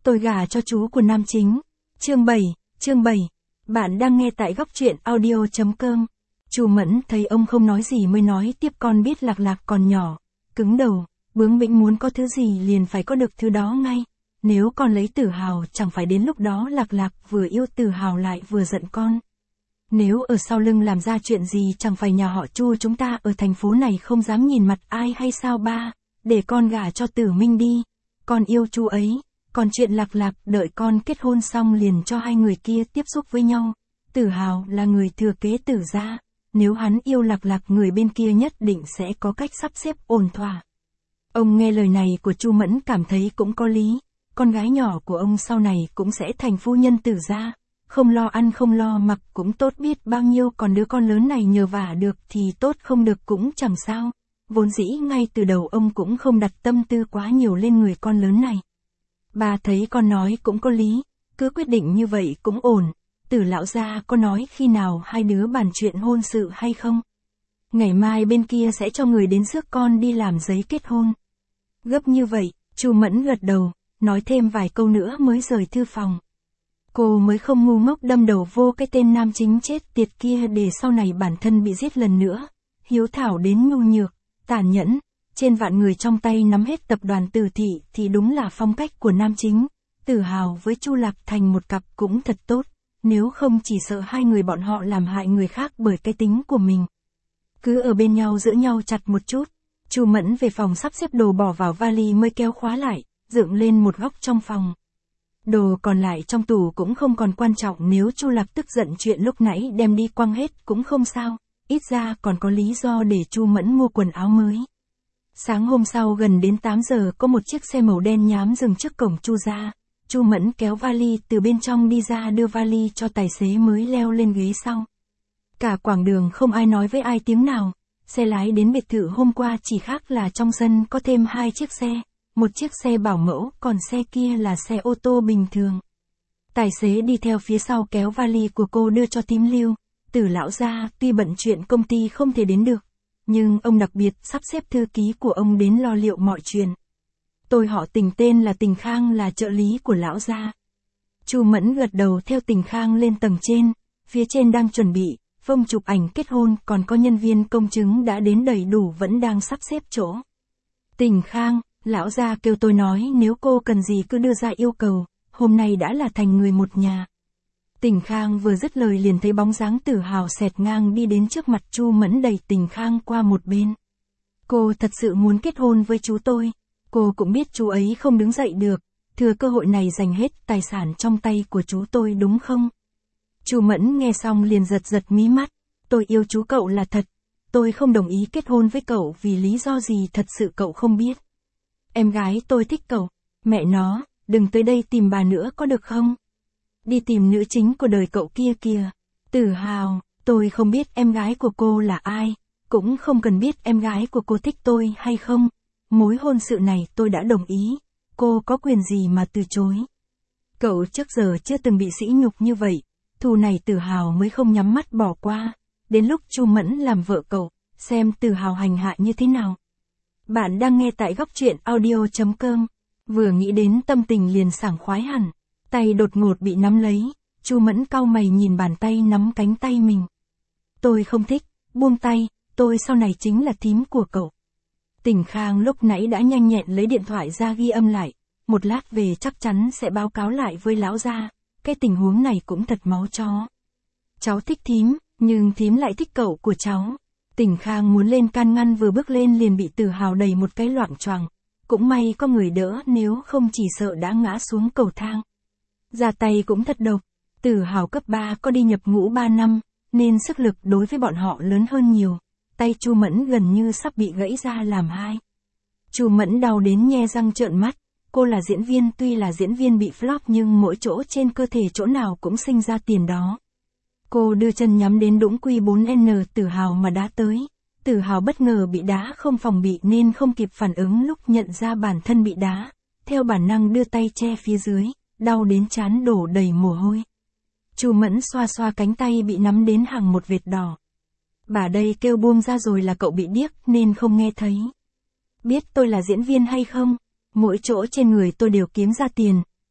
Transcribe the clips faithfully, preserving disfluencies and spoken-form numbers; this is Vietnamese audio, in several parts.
Tôi gả cho chú của nam chính. Chương bảy, chương bảy. Bạn đang nghe tại góc truyện audio chấm com. Chu Mẫn thấy ông không nói gì mới nói tiếp, con biết Lạc Lạc còn nhỏ, cứng đầu, bướng bỉnh, muốn có thứ gì liền phải có được thứ đó ngay. Nếu con lấy Tử Hào chẳng phải đến lúc đó Lạc Lạc vừa yêu Tử Hào lại vừa giận con. Nếu ở sau lưng làm ra chuyện gì chẳng phải nhà họ Chu chúng ta ở thành phố này không dám nhìn mặt ai hay sao ba, để con gả cho Tử Minh đi, con yêu chú ấy, còn chuyện Lạc Lạc đợi con kết hôn xong liền cho hai người kia tiếp xúc với nhau. Tử Hào là người thừa kế Tử gia, nếu hắn yêu Lạc Lạc người bên kia nhất định sẽ có cách sắp xếp ổn thỏa. Ông nghe lời này của Chu Mẫn cảm thấy cũng có lý, con gái nhỏ của ông sau này cũng sẽ thành phu nhân Tử gia, không lo ăn không lo mặc cũng tốt biết bao nhiêu, còn đứa con lớn này nhờ vả được thì tốt, không được cũng chẳng sao. Vốn dĩ ngay từ đầu ông cũng không đặt tâm tư quá nhiều lên người con lớn này. Bà thấy con nói cũng có lý, cứ quyết định như vậy cũng ổn. Tử lão gia có nói khi nào hai đứa bàn chuyện hôn sự hay không? Ngày mai bên kia sẽ cho người đến rước con đi làm giấy kết hôn. Gấp như vậy, Chu Mẫn gật đầu, nói thêm vài câu nữa mới rời thư phòng. Cô mới không ngu ngốc đâm đầu vô cái tên nam chính chết tiệt kia để sau này bản thân bị giết lần nữa. Hiếu thảo đến nhu nhược, tàn nhẫn, trên vạn người trong tay nắm hết tập đoàn Tử thị thì đúng là phong cách của nam chính. Tử Hào với Chu Lạc thành một cặp cũng thật tốt, nếu không chỉ sợ hai người bọn họ làm hại người khác bởi cái tính của mình. Cứ ở bên nhau giữ nhau chặt một chút. Chu Mẫn về phòng sắp xếp đồ bỏ vào vali mới kéo khóa lại, dựng lên một góc trong phòng. Đồ còn lại trong tủ cũng không còn quan trọng, nếu Chu Lạc tức giận chuyện lúc nãy đem đi quăng hết cũng không sao, ít ra còn có lý do để Chu Mẫn mua quần áo mới. Sáng hôm sau gần đến tám giờ có một chiếc xe màu đen nhám dừng trước cổng Chu gia. Chu Mẫn kéo vali từ bên trong đi ra đưa vali cho tài xế mới leo lên ghế sau. Cả quãng đường không ai nói với ai tiếng nào, xe lái đến biệt thự hôm qua chỉ khác là trong sân có thêm hai chiếc xe, một chiếc xe bảo mẫu còn xe kia là xe ô tô bình thường. Tài xế đi theo phía sau kéo vali của cô đưa cho Tím Lưu. Tử lão gia tuy bận chuyện công ty không thể đến được, nhưng ông đặc biệt sắp xếp thư ký của ông đến lo liệu mọi chuyện. Tôi họ Tình, tên là Tình Khang, là trợ lý của lão gia. Chu Mẫn gật đầu theo Tình Khang lên tầng trên, phía trên đang chuẩn bị phông chụp ảnh kết hôn, còn có nhân viên công chứng đã đến đầy đủ vẫn đang sắp xếp chỗ. Tình Khang, lão gia kêu tôi nói nếu cô cần gì cứ đưa ra yêu cầu, hôm nay đã là thành người một nhà. Tình Khang vừa dứt lời liền thấy bóng dáng Tử Hào xẹt ngang đi đến trước mặt Chu Mẫn, đẩy Tình Khang qua một bên. Cô thật sự muốn kết hôn với chú tôi. Cô cũng biết chú ấy không đứng dậy được, thừa cơ hội này giành hết tài sản trong tay của chú tôi đúng không? Chu Mẫn nghe xong liền giật giật mí mắt. Tôi yêu chú cậu là thật. Tôi không đồng ý kết hôn với cậu vì lý do gì thật sự cậu không biết. Em gái tôi thích cậu. Mẹ nó, đừng tới đây tìm bà nữa có được không? Đi tìm nữ chính của đời cậu kia kìa. Tử Hào, tôi không biết em gái của cô là ai, cũng không cần biết em gái của cô thích tôi hay không. Mối hôn sự này tôi đã đồng ý, cô có quyền gì mà từ chối. Cậu trước giờ chưa từng bị sỉ nhục như vậy, thù này Tử Hào mới không nhắm mắt bỏ qua. Đến lúc Chu Mẫn làm vợ cậu, xem Tử Hào hành hạ như thế nào. Bạn đang nghe tại góc truyện audio chấm com. Vừa nghĩ đến tâm tình liền sảng khoái hẳn. Tay đột ngột bị nắm lấy, Chu Mẫn cau mày nhìn bàn tay nắm cánh tay mình. Tôi không thích, buông tay, tôi sau này chính là thím của cậu. Tình Khang lúc nãy đã nhanh nhẹn lấy điện thoại ra ghi âm lại, một lát về chắc chắn sẽ báo cáo lại với lão gia, cái tình huống này cũng thật máu chó. Cháu thích thím, nhưng thím lại thích cậu của cháu. Tình Khang muốn lên can ngăn, vừa bước lên liền bị Tử Hào đẩy một cái loạng choạng. Cũng may có người đỡ, nếu không chỉ sợ đã ngã xuống cầu thang. Ra tay cũng thật độc. Tử Hào cấp ba có đi nhập ngũ ba năm, nên sức lực đối với bọn họ lớn hơn nhiều. Tay Chu Mẫn gần như sắp bị gãy ra làm hai. Chu Mẫn đau đến nhe răng trợn mắt. Cô là diễn viên, tuy là diễn viên bị flop nhưng mỗi chỗ trên cơ thể chỗ nào cũng sinh ra tiền đó. Cô đưa chân nhắm đến đũng quy bốn N Tử Hào mà đá tới. Tử Hào bất ngờ bị đá không phòng bị nên không kịp phản ứng, lúc nhận ra bản thân bị đá, theo bản năng đưa tay che phía dưới, đau đến trán đổ đầy mồ hôi. Chu Mẫn xoa xoa cánh tay bị nắm đến hàng một vệt đỏ. Bà đây kêu buông ra rồi là cậu bị điếc nên không nghe thấy. Biết tôi là diễn viên hay không? Mỗi chỗ trên người tôi đều kiếm ra tiền,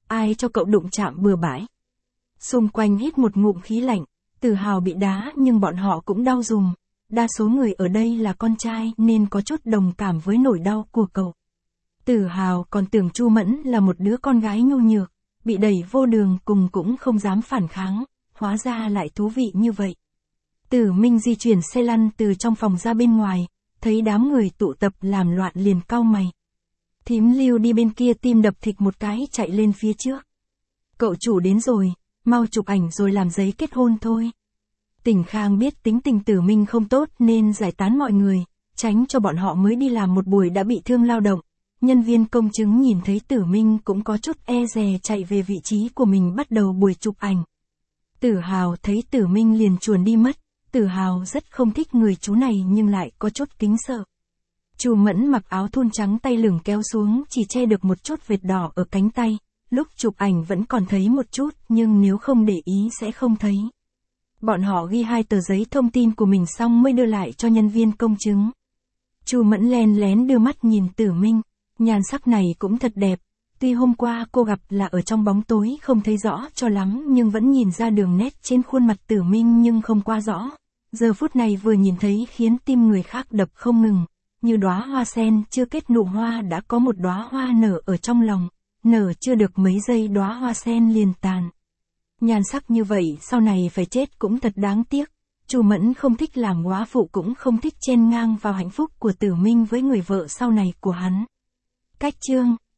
ai cho cậu đụng chạm bừa bãi. Xung quanh hít một ngụm khí lạnh, Tử Hào bị đá nhưng bọn họ cũng đau rùm. Đa số người ở đây là con trai nên có chút đồng cảm với nỗi đau của cậu. Tử Hào còn tưởng Chu Mẫn là một đứa con gái nhu nhược, bị đẩy vô đường cùng cũng không dám phản kháng, hóa ra lại thú vị như vậy. Tử Minh di chuyển xe lăn từ trong phòng ra bên ngoài, thấy đám người tụ tập làm loạn liền cau mày. Thím Lưu đi bên kia tim đập thịch một cái chạy lên phía trước. Cậu chủ đến rồi, mau chụp ảnh rồi làm giấy kết hôn thôi. Tỉnh Khang biết tính tình Tử Minh không tốt nên giải tán mọi người, tránh cho bọn họ mới đi làm một buổi đã bị thương lao động. Nhân viên công chứng nhìn thấy Tử Minh cũng có chút e dè chạy về vị trí của mình bắt đầu buổi chụp ảnh. Tử Hào thấy Tử Minh liền chuồn đi mất. Tử Hào rất không thích người chú này nhưng lại có chút kính sợ. Chu Mẫn mặc áo thun trắng tay lửng kéo xuống chỉ che được một chút vệt đỏ ở cánh tay. Lúc chụp ảnh vẫn còn thấy một chút nhưng nếu không để ý sẽ không thấy. Bọn họ ghi hai tờ giấy thông tin của mình xong mới đưa lại cho nhân viên công chứng. Chu Mẫn len lén đưa mắt nhìn Tử Minh, nhan sắc này cũng thật đẹp. Tuy hôm qua cô gặp là ở trong bóng tối không thấy rõ cho lắm nhưng vẫn nhìn ra đường nét trên khuôn mặt Tử Minh nhưng không quá rõ. Giờ phút này vừa nhìn thấy khiến tim người khác đập không ngừng, như đóa hoa sen chưa kết nụ hoa đã có một đóa hoa nở ở trong lòng, nở chưa được mấy giây đóa hoa sen liền tàn. Nhan sắc như vậy sau này phải chết cũng thật đáng tiếc. Chu Mẫn không thích làm góa phụ cũng không thích chen ngang vào hạnh phúc của Tử Minh với người vợ sau này của hắn. Cách chương